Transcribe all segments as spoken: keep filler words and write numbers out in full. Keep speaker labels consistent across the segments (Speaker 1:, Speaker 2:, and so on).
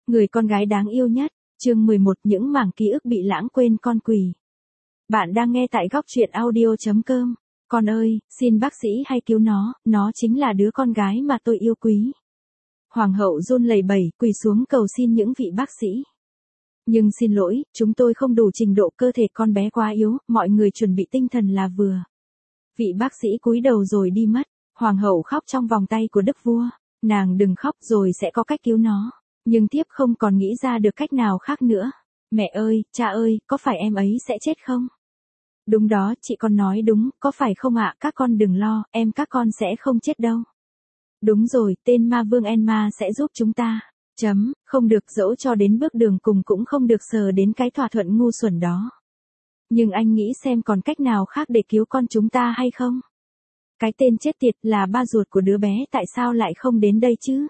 Speaker 1: Người con gái đáng yêu nhất, chương mười một những mảng ký ức bị lãng quên con quỷ. Bạn đang nghe tại góc truyện audio chấm com. Con ơi, xin bác sĩ hãy cứu nó, nó chính là đứa con gái mà tôi yêu quý. Hoàng hậu run lẩy bẩy quỳ xuống cầu xin những vị bác sĩ. Nhưng xin lỗi, chúng tôi không đủ trình độ, cơ thể con bé quá yếu, mọi người chuẩn bị tinh thần là vừa. Vị bác sĩ cúi đầu rồi đi mất. Hoàng hậu khóc trong vòng tay của đức vua. Nàng đừng khóc, rồi sẽ có cách cứu nó. Nhưng tiếp không còn nghĩ ra được cách nào khác nữa. Mẹ ơi, cha ơi, có phải em ấy sẽ chết không? Đúng đó, chị con nói đúng, có phải không ạ? Các con đừng lo, em các con sẽ không chết đâu. Đúng rồi, tên ma vương Enma sẽ giúp chúng ta. Chấm, không được dẫu cho đến bước đường cùng cũng không được sờ đến cái thỏa thuận ngu xuẩn đó. Nhưng anh nghĩ xem còn cách nào khác để cứu con chúng ta hay không? Cái tên chết tiệt là ba ruột của đứa bé tại sao lại không đến đây chứ?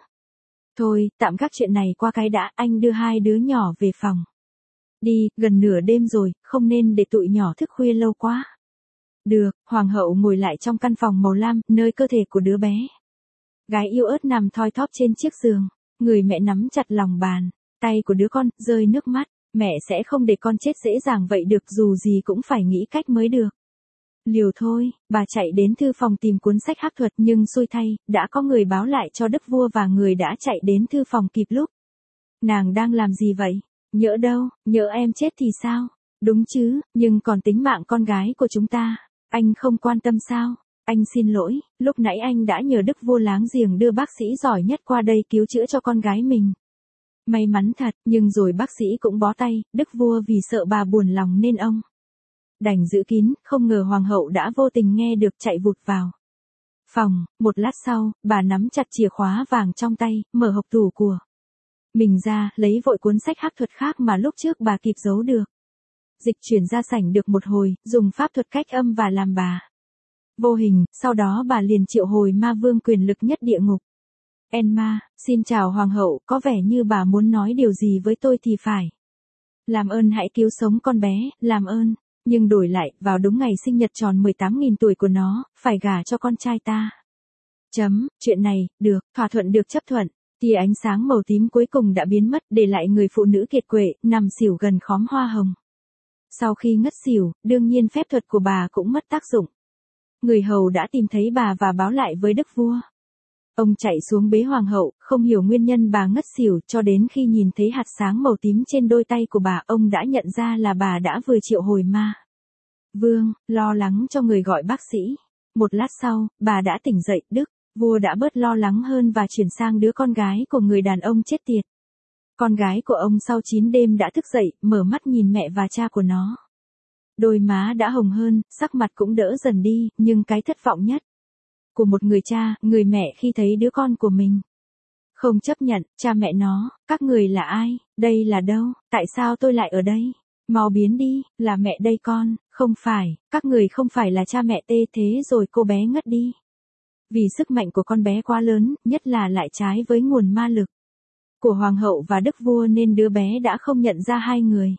Speaker 1: Thôi, tạm gác chuyện này qua cái đã, anh đưa hai đứa nhỏ về phòng. Đi, gần nửa đêm rồi, không nên để tụi nhỏ thức khuya lâu quá. Được, hoàng hậu ngồi lại trong căn phòng màu lam, nơi cơ thể của đứa bé. Gái yêu ớt nằm thoi thóp trên chiếc giường, người mẹ nắm chặt lòng bàn, tay của đứa con, rơi nước mắt, mẹ sẽ không để con chết dễ dàng vậy được, dù gì cũng phải nghĩ cách mới được. Liều thôi, bà chạy đến thư phòng tìm cuốn sách hắc thuật, nhưng xui thay, đã có người báo lại cho đức vua và người đã chạy đến thư phòng kịp lúc. Nàng đang làm gì vậy? Nhỡ đâu, nhỡ em chết thì sao? Đúng chứ, nhưng còn tính mạng con gái của chúng ta, anh không quan tâm sao? Anh xin lỗi, lúc nãy anh đã nhờ đức vua láng giềng đưa bác sĩ giỏi nhất qua đây cứu chữa cho con gái mình. May mắn thật, nhưng rồi bác sĩ cũng bó tay, đức vua vì sợ bà buồn lòng nên ông đành giữ kín, không ngờ hoàng hậu đã vô tình nghe được, chạy vụt vào phòng. Một lát sau, bà nắm chặt chìa khóa vàng trong tay, mở hộc tủ của mình ra, lấy vội cuốn sách hắc thuật khác mà lúc trước bà kịp giấu được. Dịch chuyển ra sảnh được một hồi, dùng pháp thuật cách âm và làm bà vô hình, sau đó bà liền triệu hồi ma vương quyền lực nhất địa ngục. Enma, xin chào hoàng hậu, có vẻ như bà muốn nói điều gì với tôi thì phải. Làm ơn hãy cứu sống con bé, làm ơn. Nhưng đổi lại, vào đúng ngày sinh nhật tròn mười tám nghìn tuổi của nó, phải gả cho con trai ta. Chấm, chuyện này, được, thỏa thuận được chấp thuận. Tia ánh sáng màu tím cuối cùng đã biến mất, để lại người phụ nữ kiệt quệ, nằm xỉu gần khóm hoa hồng. Sau khi ngất xỉu, đương nhiên phép thuật của bà cũng mất tác dụng. Người hầu đã tìm thấy bà và báo lại với đức vua. Ông chạy xuống bế hoàng hậu, không hiểu nguyên nhân bà ngất xỉu, cho đến khi nhìn thấy hạt sáng màu tím trên đôi tay của bà, ông đã nhận ra là bà đã vừa triệu hồi ma vương, lo lắng cho người gọi bác sĩ. Một lát sau, bà đã tỉnh dậy, đức vua đã bớt lo lắng hơn và chuyển sang đứa con gái của người đàn ông chết tiệt. Con gái của ông sau chín đêm đã thức dậy, mở mắt nhìn mẹ và cha của nó. Đôi má đã hồng hơn, sắc mặt cũng đỡ dần đi, nhưng cái thất vọng nhất của một người cha, người mẹ khi thấy đứa con của mình không chấp nhận. Cha mẹ nó, các người là ai, đây là đâu, tại sao tôi lại ở đây? Mau biến đi, là mẹ đây con, không phải, các người không phải là cha mẹ tê. Thế rồi cô bé ngất đi. Vì sức mạnh của con bé quá lớn, nhất là lại trái với nguồn ma lực của hoàng hậu và đức vua, nên đứa bé đã không nhận ra hai người.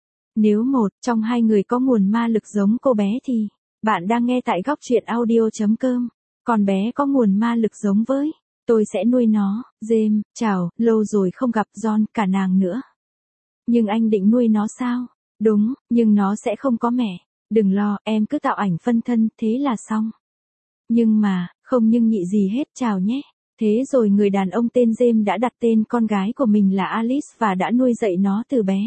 Speaker 1: Nếu một trong hai người có nguồn ma lực giống cô bé thì, bạn đang nghe tại góc truyện audio chấm com. Con bé có nguồn ma lực giống với, tôi sẽ nuôi nó. James, chào, lâu rồi không gặp. John, cả nàng nữa. Nhưng anh định nuôi nó sao? Đúng, nhưng nó sẽ không có mẹ. Đừng lo, em cứ tạo ảnh phân thân, thế là xong. Nhưng mà, không nhưng nhị gì hết, chào nhé. Thế rồi người đàn ông tên James đã đặt tên con gái của mình là Alice và đã nuôi dạy nó từ bé.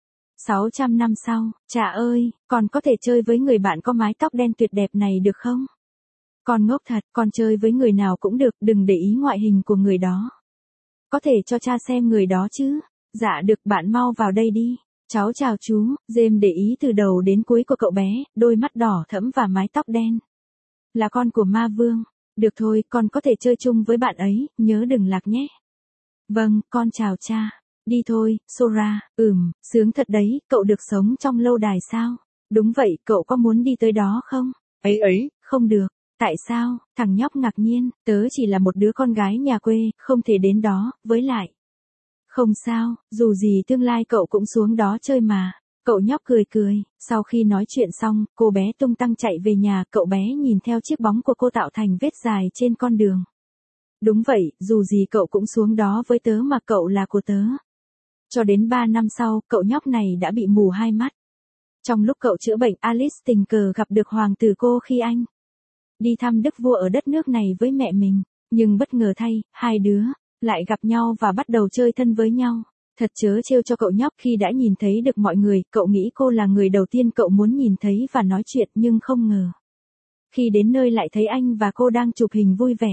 Speaker 1: sáu trăm năm sau, cha ơi, con có thể chơi với người bạn có mái tóc đen tuyệt đẹp này được không? Con ngốc thật, con chơi với người nào cũng được, đừng để ý ngoại hình của người đó. Có thể cho cha xem người đó chứ? Dạ được, bạn mau vào đây đi. Cháu chào chú. James để ý từ đầu đến cuối của cậu bé, đôi mắt đỏ thẫm và mái tóc đen. Là con của ma vương. Được thôi, con có thể chơi chung với bạn ấy, nhớ đừng lạc nhé. Vâng, con chào cha. Đi thôi, Sora. Ừm, sướng thật đấy, cậu được sống trong lâu đài sao? Đúng vậy, cậu có muốn đi tới đó không? Ấy ấy, không được. Tại sao? Thằng nhóc ngạc nhiên, tớ chỉ là một đứa con gái nhà quê, không thể đến đó, với lại. Không sao, dù gì tương lai cậu cũng xuống đó chơi mà. Cậu nhóc cười cười, sau khi nói chuyện xong, cô bé tung tăng chạy về nhà, cậu bé nhìn theo chiếc bóng của cô tạo thành vết dài trên con đường. Đúng vậy, dù gì cậu cũng xuống đó với tớ mà cậu là của tớ. Cho đến ba năm sau, cậu nhóc này đã bị mù hai mắt. Trong lúc cậu chữa bệnh, Alice tình cờ gặp được hoàng tử cô khi anh đi thăm đức vua ở đất nước này với mẹ mình. Nhưng bất ngờ thay, hai đứa lại gặp nhau và bắt đầu chơi thân với nhau. Thật trớ trêu cho cậu nhóc khi đã nhìn thấy được mọi người, cậu nghĩ cô là người đầu tiên cậu muốn nhìn thấy và nói chuyện nhưng không ngờ. Khi đến nơi lại thấy anh và cô đang chụp hình vui vẻ.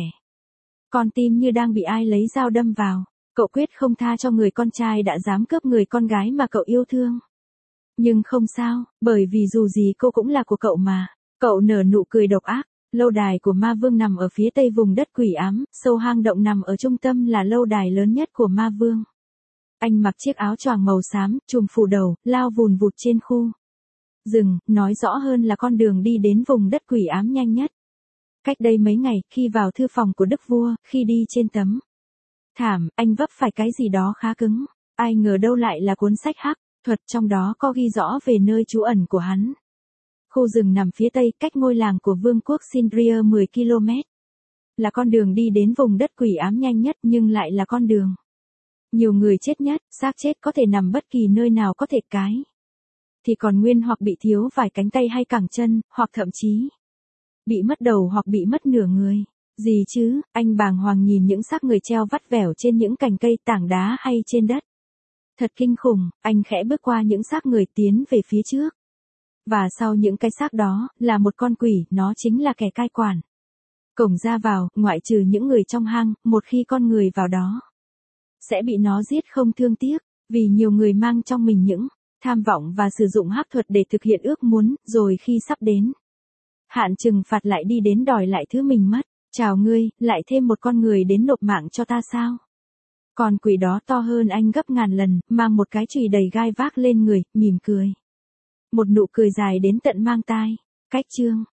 Speaker 1: Con tim như đang bị ai lấy dao đâm vào. Cậu quyết không tha cho người con trai đã dám cướp người con gái mà cậu yêu thương. Nhưng không sao, bởi vì dù gì cô cũng là của cậu mà. Cậu nở nụ cười độc ác. Lâu đài của ma vương nằm ở phía tây vùng đất quỷ ám, sâu hang động nằm ở trung tâm là lâu đài lớn nhất của ma vương. Anh mặc chiếc áo choàng màu xám, trùm phủ đầu, lao vùn vụt trên khu rừng, nói rõ hơn là con đường đi đến vùng đất quỷ ám nhanh nhất. Cách đây mấy ngày, khi vào thư phòng của đức vua, khi đi trên tấm thảm, anh vấp phải cái gì đó khá cứng. Ai ngờ đâu lại là cuốn sách hắc thuật, trong đó có ghi rõ về nơi trú ẩn của hắn. Khu rừng nằm phía tây, cách ngôi làng của vương quốc Sindria mười ki lô mét. Là con đường đi đến vùng đất quỷ ám nhanh nhất nhưng lại là con đường nhiều người chết nhất. Xác chết có thể nằm bất kỳ nơi nào, có thể cái thì còn nguyên hoặc bị thiếu vài cánh tay hay cẳng chân, hoặc thậm chí bị mất đầu hoặc bị mất nửa người. Gì chứ, anh bàng hoàng nhìn những xác người treo vắt vẻo trên những cành cây, tảng đá hay trên đất. Thật kinh khủng, anh khẽ bước qua những xác người tiến về phía trước. Và sau những cái xác đó, là một con quỷ, nó chính là kẻ cai quản cổng ra vào, ngoại trừ những người trong hang, một khi con người vào đó sẽ bị nó giết không thương tiếc, vì nhiều người mang trong mình những tham vọng và sử dụng hắc thuật để thực hiện ước muốn, rồi khi sắp đến hạn trừng phạt lại đi đến đòi lại thứ mình mất. Chào ngươi, lại thêm một con người đến nộp mạng cho ta sao? Con quỷ đó to hơn anh gấp ngàn lần, mang một cái chùy đầy gai vác lên người, mỉm cười. Một nụ cười dài đến tận mang tai. Cách chương